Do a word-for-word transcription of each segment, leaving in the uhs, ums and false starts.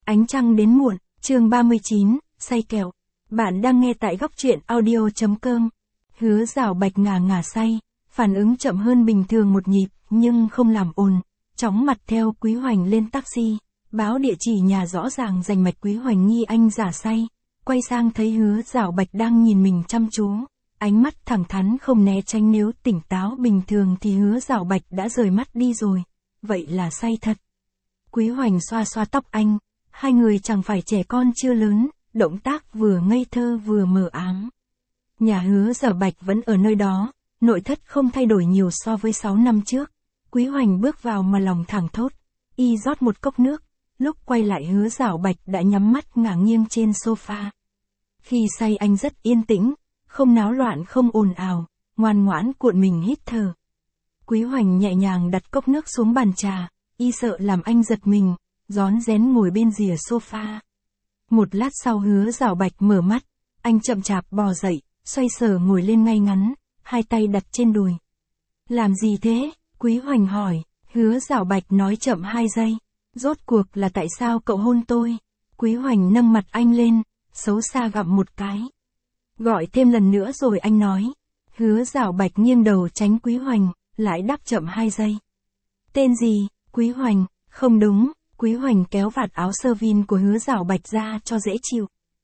Ánh trăng đến muộn, chương ba mươi chín, say kẹo. Bạn đang nghe tại góc truyện audio.com. Hứa Dạo Bạch ngà ngà say, phản ứng chậm hơn bình thường một nhịp, nhưng không làm ồn. Chóng mặt theo Quý Hoành lên taxi, báo địa chỉ nhà rõ ràng rành mạch. Quý Hoành nghi anh giả say, quay sang thấy Hứa Dạo Bạch đang nhìn mình chăm chú. Ánh mắt thẳng thắn không né tránh, nếu tỉnh táo bình thường thì Hứa Dạo Bạch đã rời mắt đi rồi. Vậy là say thật. Quý Hoành xoa xoa tóc anh. Hai người chẳng phải trẻ con chưa lớn, động tác vừa ngây thơ vừa mờ ám. Nhà Hứa Dạo Bạch vẫn ở nơi đó, nội thất không thay đổi nhiều so với sáu năm trước. Quý Hoành bước vào mà lòng thẳng thốt, y rót một cốc nước, lúc quay lại Hứa Dạo Bạch đã nhắm mắt ngả nghiêng trên sofa. Khi say anh rất yên tĩnh, không náo loạn không ồn ào, ngoan ngoãn cuộn mình hít thở. Quý Hoành nhẹ nhàng đặt cốc nước xuống bàn trà, y sợ làm anh giật mình, rón rén ngồi bên rìa sofa. Một lát sau Hứa Dạo Bạch mở mắt, anh chậm chạp bò dậy, xoay sở ngồi lên ngay ngắn, hai tay đặt trên đùi. Làm gì thế? Quý Hoành hỏi. Hứa Dạo Bạch nói chậm hai giây. Rốt cuộc là tại sao cậu hôn tôi? Quý Hoành nâng mặt anh lên, xấu xa gặm một cái. Gọi thêm lần nữa rồi anh nói. Hứa Dạo Bạch nghiêng đầu tránh Quý Hoành, lại đáp chậm hai giây. Tên gì? Quý Hoành. Không đúng. Quý Hoành kéo vạt áo sơ vin của Hứa Dạo Bạch ra cho dễ chịu.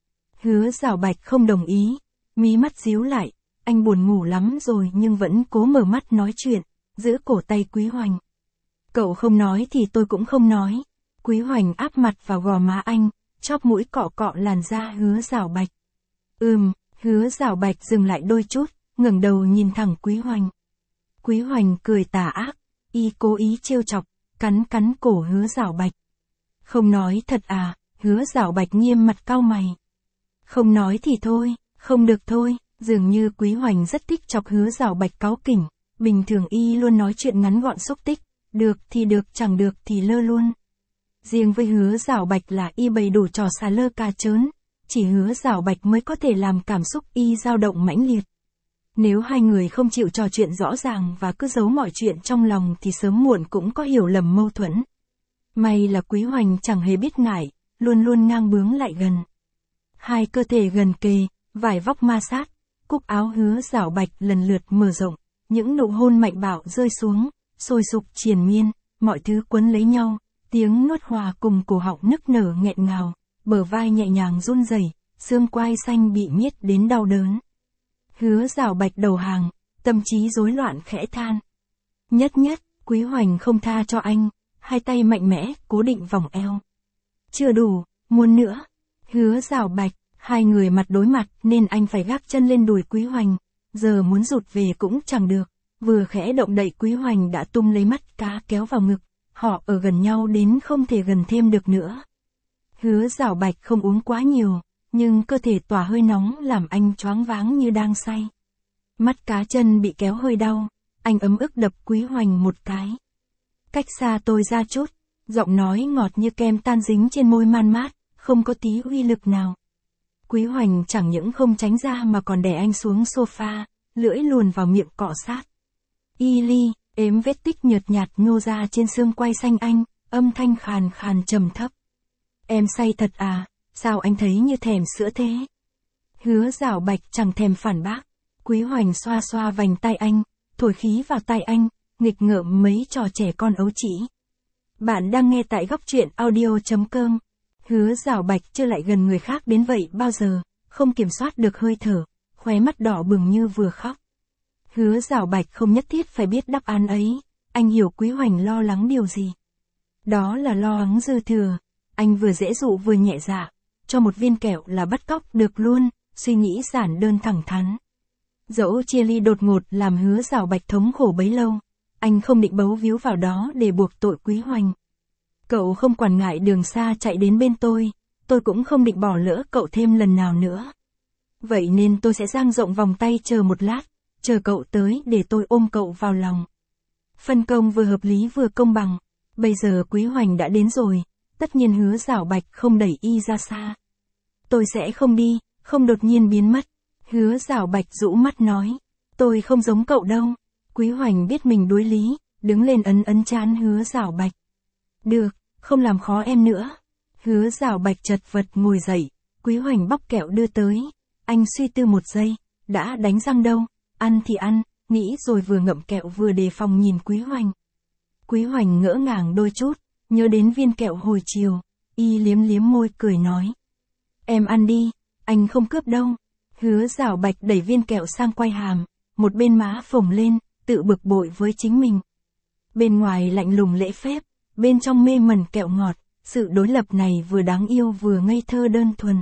Hứa Dạo Bạch không đồng ý, mí mắt díu lại, anh buồn ngủ lắm rồi nhưng vẫn cố mở mắt nói chuyện, giữ cổ tay Quý Hoành. Cậu không nói thì tôi cũng không nói. Quý Hoành áp mặt vào gò má anh, chóp mũi cọ cọ làn da Hứa Dạo Bạch. Ừm, Hứa Dạo Bạch dừng lại đôi chút, ngẩng đầu nhìn thẳng Quý Hoành. Quý Hoành cười tà ác, y cố ý trêu chọc, cắn cắn cổ Hứa Dạo Bạch. Không nói thật à? Hứa Dạo Bạch nghiêm mặt cau mày. Không nói thì thôi, không được thôi. Dường như Quý Hoành rất thích chọc Hứa Dạo Bạch cáu kỉnh. Bình thường y luôn nói chuyện ngắn gọn xúc tích, được thì được, chẳng được thì lơ luôn. Riêng với Hứa Dạo Bạch là y bày đủ trò xà lơ cà trớn, chỉ Hứa Dạo Bạch mới có thể làm cảm xúc y dao động mãnh liệt. Nếu hai người không chịu trò chuyện rõ ràng và cứ giấu mọi chuyện trong lòng thì sớm muộn cũng có hiểu lầm mâu thuẫn. May là Quý Hoành chẳng hề biết ngại, luôn luôn ngang bướng lại gần. Hai cơ thể gần kề, vải vóc ma sát, cúc áo Hứa Dạo Bạch lần lượt mở rộng, những nụ hôn mạnh bạo rơi xuống, sôi sục triền miên, mọi thứ quấn lấy nhau, tiếng nuốt hòa cùng cổ họng nức nở nghẹn ngào, bờ vai nhẹ nhàng run rẩy, xương quai xanh bị miết đến đau đớn. Hứa Dạo Bạch đầu hàng, tâm trí rối loạn khẽ than. Nhất nhất, Quý Hoành không tha cho anh. Hai tay mạnh mẽ, cố định vòng eo. Chưa đủ, muốn nữa. Hứa Dạo Bạch, hai người mặt đối mặt nên anh phải gác chân lên đùi Quý Hoành. Giờ muốn rụt về cũng chẳng được. Vừa khẽ động đậy Quý Hoành đã tung lấy mắt cá kéo vào ngực. Họ ở gần nhau đến không thể gần thêm được nữa. Hứa Dạo Bạch không uống quá nhiều, nhưng cơ thể tỏa hơi nóng làm anh choáng váng như đang say. Mắt cá chân bị kéo hơi đau, anh ấm ức đập Quý Hoành một cái. Cách xa tôi ra chút, giọng nói ngọt như kem tan dính trên môi man mát, không có tí uy lực nào. Quý Hoành chẳng những không tránh ra mà còn đè anh xuống sofa, lưỡi luồn vào miệng cọ sát. Y li, ếm vết tích nhợt nhạt nhô ra trên xương quai xanh anh, âm thanh khàn khàn trầm thấp. Em say thật à, sao anh thấy như thèm sữa thế? Hứa Dạo Bạch chẳng thèm phản bác. Quý Hoành xoa xoa vành tay anh, thổi khí vào tay anh, nghịch ngợm mấy trò trẻ con ấu trĩ. Bạn đang nghe tại góc truyện audio.com. Hứa Dạo Bạch chưa lại gần người khác đến vậy bao giờ, không kiểm soát được hơi thở, khóe mắt đỏ bừng như vừa khóc. Hứa Dạo Bạch không nhất thiết phải biết đáp án ấy, anh hiểu Quý Hoành lo lắng điều gì. Đó là lo lắng dư thừa, anh vừa dễ dụ vừa nhẹ dạ, cho một viên kẹo là bắt cóc được luôn, suy nghĩ giản đơn thẳng thắn. Dẫu chia ly đột ngột làm Hứa Dạo Bạch thống khổ bấy lâu, anh không định bấu víu vào đó để buộc tội Quý Hoành. Cậu không quản ngại đường xa chạy đến bên tôi, tôi cũng không định bỏ lỡ cậu thêm lần nào nữa. Vậy nên tôi sẽ dang rộng vòng tay chờ một lát, chờ cậu tới để tôi ôm cậu vào lòng. Phân công vừa hợp lý vừa công bằng, bây giờ Quý Hoành đã đến rồi, tất nhiên Hứa Dạo Bạch không đẩy y ra xa. Tôi sẽ không đi, không đột nhiên biến mất. Hứa Dạo Bạch rũ mắt nói, tôi không giống cậu đâu. Quý Hoành biết mình đối lý, đứng lên ấn ấn trán Hứa Dạo Bạch. Được, không làm khó em nữa. Hứa Giảo Bạch chật vật ngồi dậy, Quý Hoành bóc kẹo đưa tới. Anh suy tư một giây, đã đánh răng đâu, ăn thì ăn, nghĩ rồi vừa ngậm kẹo vừa đề phòng nhìn Quý Hoành. Quý Hoành ngỡ ngàng đôi chút, nhớ đến viên kẹo hồi chiều, y liếm liếm môi cười nói. Em ăn đi, anh không cướp đâu. Hứa Giảo Bạch đẩy viên kẹo sang quai hàm, một bên má phồng lên, tự bực bội với chính mình. Bên ngoài lạnh lùng lễ phép, bên trong mê mẩn kẹo ngọt, sự đối lập này vừa đáng yêu vừa ngây thơ đơn thuần.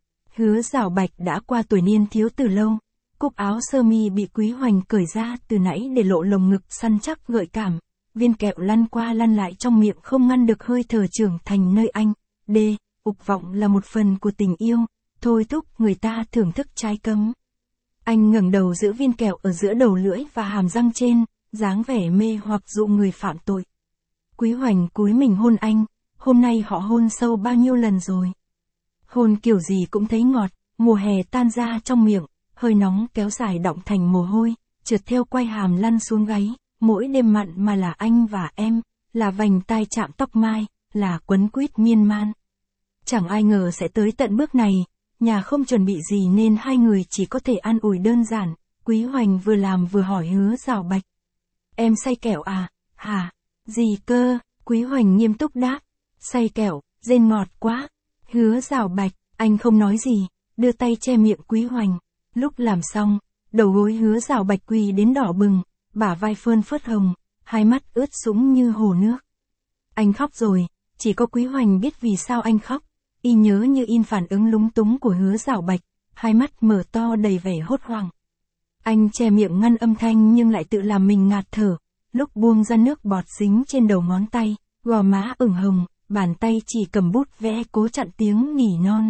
Hứa Giảo Bạch đã qua tuổi niên thiếu từ lâu, cúc áo sơ mi bị Quý Hoành cởi ra từ nãy để lộ lồng ngực săn chắc gợi cảm, viên kẹo lăn qua lăn lại trong miệng không ngăn được hơi thở trưởng thành nơi anh. D. Dục vọng là một phần của tình yêu, thôi thúc người ta thưởng thức trái cấm. Anh ngẩng đầu giữ viên kẹo ở giữa đầu lưỡi và hàm răng trên, dáng vẻ mê hoặc dụ người phạm tội. Quý Hoành cúi mình hôn anh, hôm nay họ hôn sâu bao nhiêu lần rồi. Hôn kiểu gì cũng thấy ngọt, mùa hè tan ra trong miệng, hơi nóng kéo dài đọng thành mồ hôi, trượt theo quai hàm lăn xuống gáy, mỗi đêm mặn mà là anh và em, là vành tai chạm tóc mai, là quấn quýt miên man. Chẳng ai ngờ sẽ tới tận bước này, nhà không chuẩn bị gì nên hai người chỉ có thể an ủi đơn giản. Quý Hoành vừa làm vừa hỏi Hứa Giảo Bạch. Em say kẹo à, hả? Gì cơ? Quý Hoành nghiêm túc đáp. Say kẹo, rên ngọt quá. Hứa Giảo Bạch, anh không nói gì, đưa tay che miệng Quý Hoành. Lúc làm xong, đầu gối Hứa Giảo Bạch quỳ đến đỏ bừng, bả vai phơn phớt hồng, hai mắt ướt sũng như hồ nước. Anh khóc rồi, chỉ có Quý Hoành biết vì sao anh khóc. Y nhớ như in phản ứng lúng túng của Hứa Giảo Bạch, hai mắt mở to đầy vẻ hốt hoảng. Anh che miệng ngăn âm thanh nhưng lại tự làm mình ngạt thở, lúc buông ra nước bọt dính trên đầu ngón tay, gò má ửng hồng, bàn tay chỉ cầm bút vẽ cố chặn tiếng nỉ non.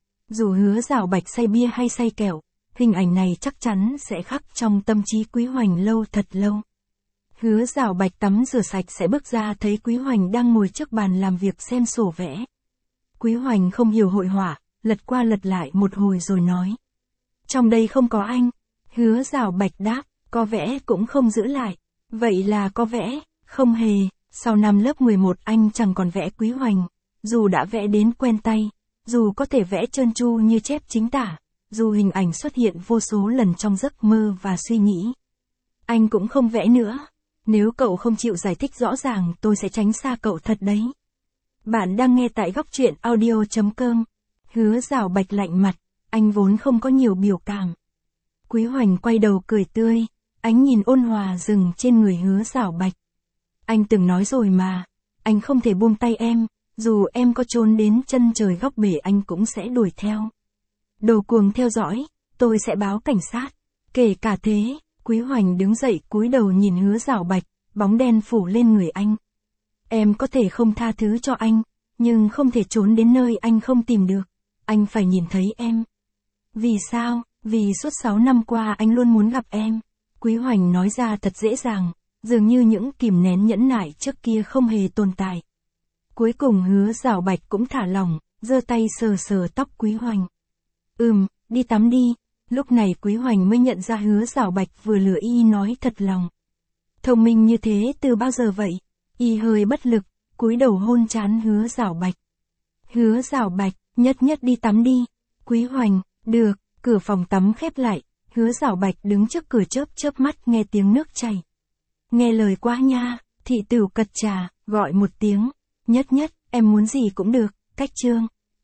Dù Hứa Giảo Bạch say bia hay say kẹo, hình ảnh này chắc chắn sẽ khắc trong tâm trí Quý Hoành lâu thật lâu. Hứa Giảo Bạch tắm rửa sạch sẽ bước ra thấy Quý Hoành đang ngồi trước bàn làm việc xem sổ vẽ. Quý Hoành không hiểu hội họa, lật qua lật lại một hồi rồi nói. Trong đây không có anh. Hứa Giảo Bạch đáp, có vẽ cũng không giữ lại. Vậy là có vẽ, không hề. Sau năm lớp mười một anh chẳng còn vẽ Quý Hoành. Dù đã vẽ đến quen tay, dù có thể vẽ trơn tru như chép chính tả, dù hình ảnh xuất hiện vô số lần trong giấc mơ và suy nghĩ. Anh cũng không vẽ nữa. Nếu cậu không chịu giải thích rõ ràng tôi sẽ tránh xa cậu thật đấy. Bạn đang nghe tại góc truyện audio chấm com. Hứa Giảo Bạch lạnh mặt, anh vốn không có nhiều biểu cảm. Quý Hoành quay đầu cười tươi, ánh nhìn ôn hòa dừng trên người Hứa Giảo Bạch. Anh từng nói rồi mà, anh không thể buông tay em, dù em có trốn đến chân trời góc bể anh cũng sẽ đuổi theo. Đồ cuồng theo dõi, tôi sẽ báo cảnh sát. Kể cả thế, Quý Hoành đứng dậy cúi đầu nhìn Hứa Giảo Bạch, bóng đen phủ lên người anh. Em có thể không tha thứ cho anh, nhưng không thể trốn đến nơi anh không tìm được. Anh phải nhìn thấy em. Vì sao? Vì suốt sáu năm qua anh luôn muốn gặp em. Quý Hoành nói ra thật dễ dàng, dường như những kìm nén nhẫn nại trước kia không hề tồn tại. Cuối cùng Hứa Giảo Bạch cũng thả lỏng, giơ tay sờ sờ tóc Quý Hoành. Ừm, đi tắm đi. Lúc này Quý Hoành mới nhận ra Hứa Giảo Bạch vừa lừa y nói thật lòng. Thông minh như thế từ bao giờ vậy? Y hơi bất lực, cúi đầu hôn trán Hứa Giảo Bạch. Hứa Giảo Bạch, nhất nhất đi tắm đi. Quý Hoành, được, cửa phòng tắm khép lại, Hứa Giảo Bạch đứng trước cửa chớp chớp mắt nghe tiếng nước chảy. Nghe lời quá nha, thị tửu cật trà, gọi một tiếng. Nhất nhất, em muốn gì cũng được, cách chương.